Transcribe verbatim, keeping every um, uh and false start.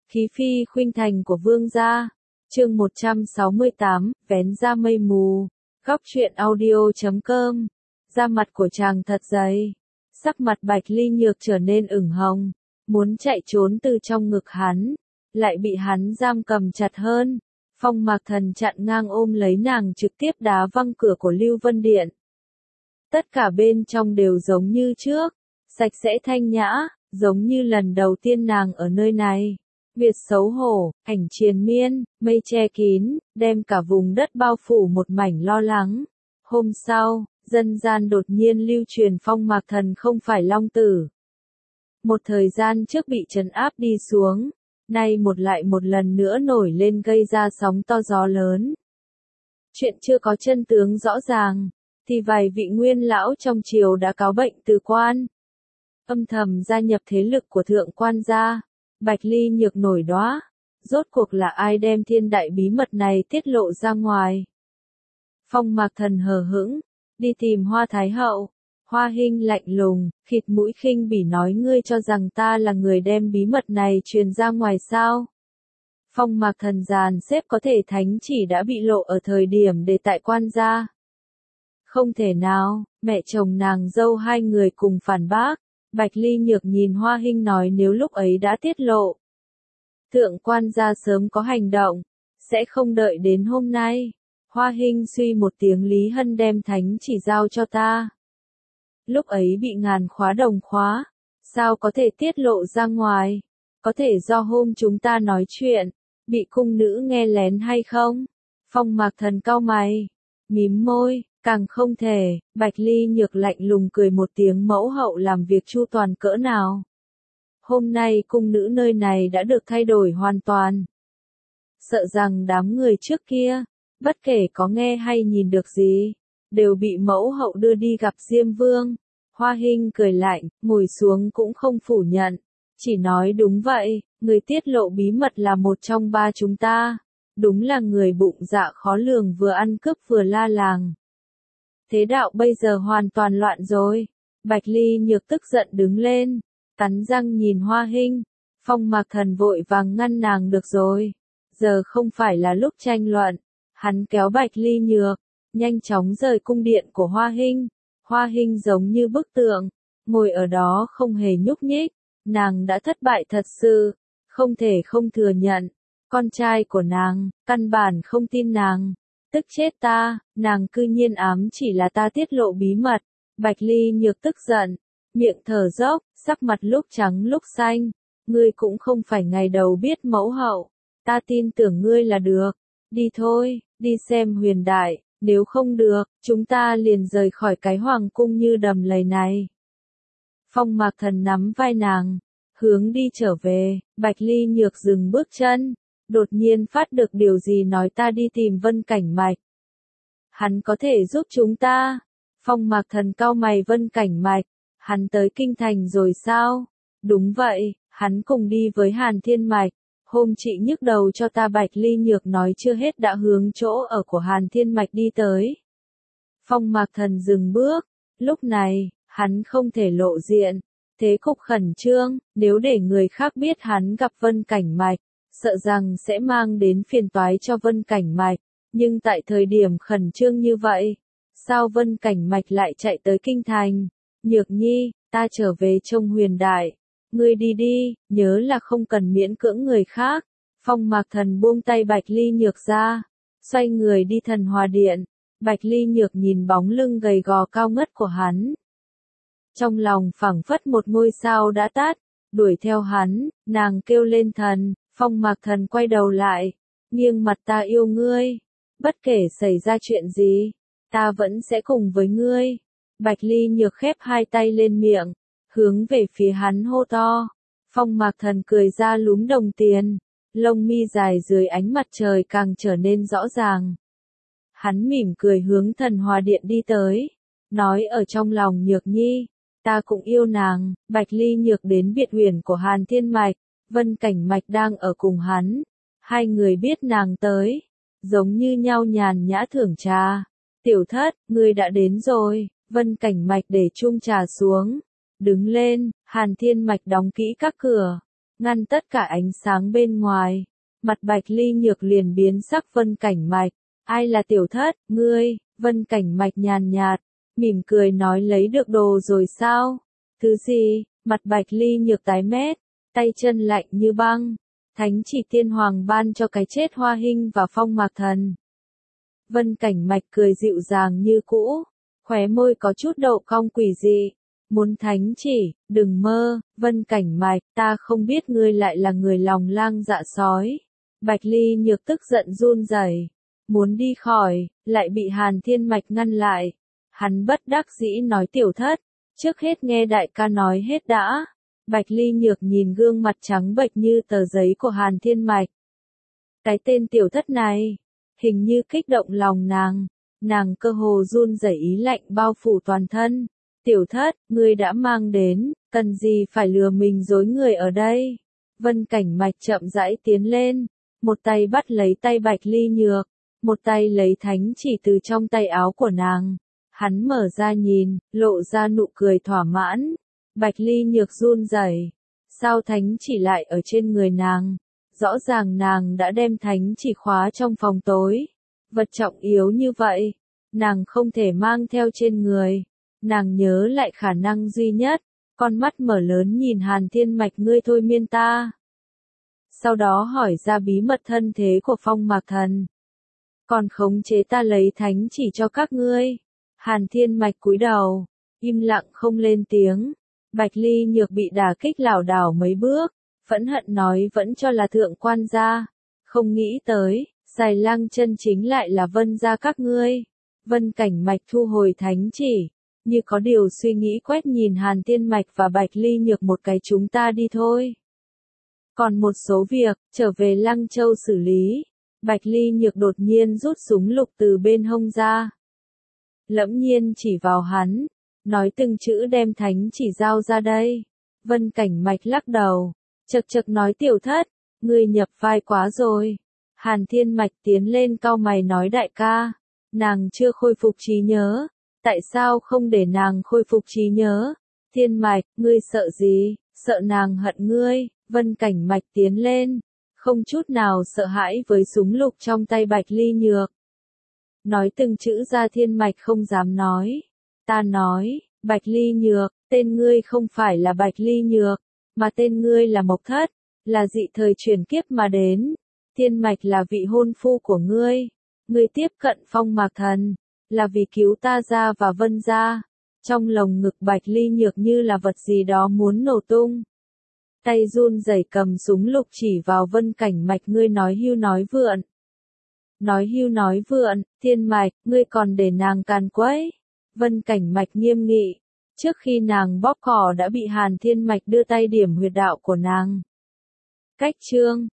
Khí phi khuynh thành của vương gia. Chương một trăm sáu mươi tám, vén ra mây mù. Góc truyện audio chấm com. Da mặt của chàng thật dày. Sắc mặt Bạch Ly Nhược trở nên ửng hồng, muốn chạy trốn từ trong ngực hắn, lại bị hắn giam cầm chặt hơn. Phong Mạc Thần chặn ngang ôm lấy nàng, trực tiếp đá văng cửa của Lưu Vân Điện. Tất cả bên trong đều giống như trước, sạch sẽ thanh nhã, giống như lần đầu tiên nàng ở nơi này. Việt xấu hổ, ảnh triền miên, mây che kín, đem cả vùng đất bao phủ một mảnh lo lắng. Hôm sau, dân gian đột nhiên lưu truyền Phong Mạc Thần không phải long tử. Một thời gian trước bị trấn áp đi xuống, nay một lại một lần nữa nổi lên gây ra sóng to gió lớn. Chuyện chưa có chân tướng rõ ràng, thì vài vị nguyên lão trong triều đã cáo bệnh từ quan. Âm thầm gia nhập thế lực của thượng quan gia. Bạch Ly Nhược nổi đoá, rốt cuộc là ai đem thiên đại bí mật này tiết lộ ra ngoài. Phong Mạc Thần hờ hững, đi tìm Hoa Thái Hậu. Hoa Hinh lạnh lùng, khịt mũi khinh bỉ nói, ngươi cho rằng ta là người đem bí mật này truyền ra ngoài sao? Phong Mạc Thần dàn xếp có thể thánh chỉ đã bị lộ ở thời điểm để tại quan gia. Không thể nào, mẹ chồng nàng dâu hai người cùng phản bác. Bạch Ly Nhược nhìn Hoa Hinh nói, nếu lúc ấy đã tiết lộ, thượng quan gia sớm có hành động, sẽ không đợi đến hôm nay. Hoa Hinh suy một tiếng, Lý Hân đem thánh chỉ giao cho ta. Lúc ấy bị ngàn khóa đồng khóa, sao có thể tiết lộ ra ngoài? Có thể do hôm chúng ta nói chuyện, bị cung nữ nghe lén hay không? Phong Mạc Thần cau mày, mím môi. Càng không thể. Bạch Ly Nhược lạnh lùng cười một tiếng, mẫu hậu làm việc chu toàn cỡ nào. Hôm nay cung nữ nơi này đã được thay đổi hoàn toàn. Sợ rằng đám người trước kia, bất kể có nghe hay nhìn được gì, đều bị mẫu hậu đưa đi gặp Diêm Vương. Hoa Hinh cười lạnh, ngồi xuống cũng không phủ nhận, chỉ nói đúng vậy, người tiết lộ bí mật là một trong ba chúng ta. Đúng là người bụng dạ khó lường, vừa ăn cướp vừa la làng. Thế đạo bây giờ hoàn toàn loạn rồi. Bạch Ly Nhược tức giận đứng lên, cắn răng nhìn Hoa Hinh. Phong Mạc Thần vội vàng ngăn nàng, được rồi, giờ không phải là lúc tranh luận. Hắn kéo Bạch Ly Nhược, nhanh chóng rời cung điện của Hoa Hinh. Hoa Hinh giống như bức tượng, ngồi ở đó không hề nhúc nhích. Nàng đã thất bại thật sự, không thể không thừa nhận. Con trai của nàng, căn bản không tin nàng. Tức chết ta, nàng cư nhiên ám chỉ là ta tiết lộ bí mật. Bạch Ly Nhược tức giận, miệng thở dốc, sắc mặt lúc trắng lúc xanh. Ngươi cũng không phải ngày đầu biết mẫu hậu, ta tin tưởng ngươi là được. Đi thôi, đi xem huyền đại, nếu không được, chúng ta liền rời khỏi cái hoàng cung như đầm lầy này. Phong Mạc Thần nắm vai nàng, hướng đi trở về. Bạch Ly Nhược dừng bước chân. Đột nhiên phát được điều gì, nói, ta đi tìm Vân Cảnh Mạch. Hắn có thể giúp chúng ta. Phong Mạc Thần cau mày, Vân Cảnh Mạch, hắn tới kinh thành rồi sao? Đúng vậy, hắn cùng đi với Hàn Thiên Mạch. Hôm chị nhức đầu cho ta. Bạch Ly Nhược nói chưa hết đã hướng chỗ ở của Hàn Thiên Mạch đi tới. Phong Mạc Thần dừng bước, lúc này, hắn không thể lộ diện. Thế cục khẩn trương, nếu để người khác biết hắn gặp Vân Cảnh Mạch, sợ rằng sẽ mang đến phiền toái cho Vân Cảnh Mạch. Nhưng tại thời điểm khẩn trương như vậy, sao Vân Cảnh Mạch lại chạy tới kinh thành? Nhược nhi, ta trở về trông huyền đại. Ngươi đi đi, nhớ là không cần miễn cưỡng người khác. Phong Mạc Thần buông tay Bạch Ly Nhược ra, xoay người đi Thần Hòa Điện. Bạch Ly Nhược nhìn bóng lưng gầy gò cao ngất của hắn, trong lòng phảng phất một ngôi sao đã tắt. Đuổi theo hắn, nàng kêu lên, thần. Phong Mạc Thần quay đầu lại, nghiêng mặt, ta yêu ngươi. Bất kể xảy ra chuyện gì, ta vẫn sẽ cùng với ngươi. Bạch Ly Nhược khép hai tay lên miệng, hướng về phía hắn hô to. Phong Mạc Thần cười ra lúm đồng tiền, lông mi dài dưới ánh mặt trời càng trở nên rõ ràng. Hắn mỉm cười hướng Thần Hòa Điện đi tới, nói ở trong lòng, Nhược nhi, ta cũng yêu nàng. Bạch Ly Nhược đến biệt huyền của Hàn Thiên Mạch. Vân Cảnh Mạch đang ở cùng hắn. Hai người biết nàng tới, giống như nhau nhàn nhã thưởng trà. Tiểu thất, ngươi đã đến rồi. Vân Cảnh Mạch để chung trà xuống, đứng lên. Hàn Thiên Mạch đóng kỹ các cửa, ngăn tất cả ánh sáng bên ngoài. Mặt Bạch Ly Nhược liền biến sắc. Vân Cảnh Mạch, ai là tiểu thất, ngươi? Vân Cảnh Mạch nhàn nhạt, mỉm cười nói lấy được đồ rồi sao? Thứ gì? Mặt Bạch Ly Nhược tái mét, tay chân lạnh như băng. Thánh chỉ tiên hoàng ban cho cái chết Hoa Hinh và Phong Mạc Thần. Vân Cảnh Mạch cười dịu dàng như cũ, khóe môi có chút độ cong quỷ dị. Muốn thánh chỉ, đừng mơ. Vân Cảnh Mạch, ta không biết ngươi lại là người lòng lang dạ sói. Bạch Ly Nhược tức giận run rẩy, muốn đi khỏi, lại bị Hàn Thiên Mạch ngăn lại. Hắn bất đắc dĩ nói tiểu thất, trước hết nghe đại ca nói hết đã. Bạch Ly Nhược nhìn gương mặt trắng bệch như tờ giấy của Hàn Thiên Mạch. Cái tên tiểu thất này, hình như kích động lòng nàng, nàng cơ hồ run rẩy, ý lạnh bao phủ toàn thân. Tiểu thất, ngươi đã mang đến, cần gì phải lừa mình dối người ở đây? Vân Cảnh Mạch chậm rãi tiến lên, một tay bắt lấy tay Bạch Ly Nhược, một tay lấy thánh chỉ từ trong tay áo của nàng. Hắn mở ra nhìn, lộ ra nụ cười thỏa mãn. Bạch Ly Nhược run rẩy, sao thánh chỉ lại ở trên người nàng? Rõ ràng nàng đã đem thánh chỉ khóa trong phòng tối. Vật trọng yếu như vậy, nàng không thể mang theo trên người. Nàng nhớ lại khả năng duy nhất, con mắt mở lớn nhìn Hàn Thiên Mạch, ngươi thôi miên ta. Sau đó hỏi ra bí mật thân thế của Phong Mạc Thần. Còn khống chế ta lấy thánh chỉ cho các ngươi. Hàn Thiên Mạch cúi đầu, im lặng không lên tiếng. Bạch Ly Nhược bị đả kích lảo đảo mấy bước, phẫn hận nói vẫn cho là thượng quan gia. Không nghĩ tới, Xài Lang chân chính lại là Vân gia các ngươi. Vân Cảnh Mạch thu hồi thánh chỉ, như có điều suy nghĩ quét nhìn Hàn Thiên Mạch và Bạch Ly Nhược một cái, chúng ta đi thôi. Còn một số việc, trở về Lăng Châu xử lý. Bạch Ly Nhược đột nhiên rút súng lục từ bên hông ra. Lẫm nhiên chỉ vào hắn, nói từng chữ đem thánh chỉ giao ra đây. Vân Cảnh Mạch lắc đầu, chật chật nói tiểu thất, ngươi nhập vai quá rồi. Hàn Thiên Mạch tiến lên cau mày nói đại ca, nàng chưa khôi phục trí nhớ, tại sao không để nàng khôi phục trí nhớ? Thiên Mạch, ngươi sợ gì? Sợ nàng hận ngươi. Vân Cảnh Mạch tiến lên, không chút nào sợ hãi với súng lục trong tay Bạch Ly Nhược. Nói từng chữ ra. Thiên Mạch không dám nói. Ta nói, Bạch Ly Nhược, tên ngươi không phải là Bạch Ly Nhược, mà tên ngươi là Mộc Thất, là dị thời chuyển kiếp mà đến. Thiên Mạch là vị hôn phu của ngươi. Ngươi tiếp cận Phong Mạc Thần, là vì cứu ta ra và Vân gia. Trong lồng ngực Bạch Ly Nhược như là vật gì đó muốn nổ tung. Tay run rẩy cầm súng lục chỉ vào Vân Cảnh Mạch, ngươi nói hưu nói vượn. Nói hưu nói vượn. Thiên Mạch, ngươi còn để nàng càn quấy. Vân Cảnh Mạch nghiêm nghị, trước khi nàng bóp cỏ đã bị Hàn Thiên Mạch đưa tay điểm huyệt đạo của nàng. Cách chương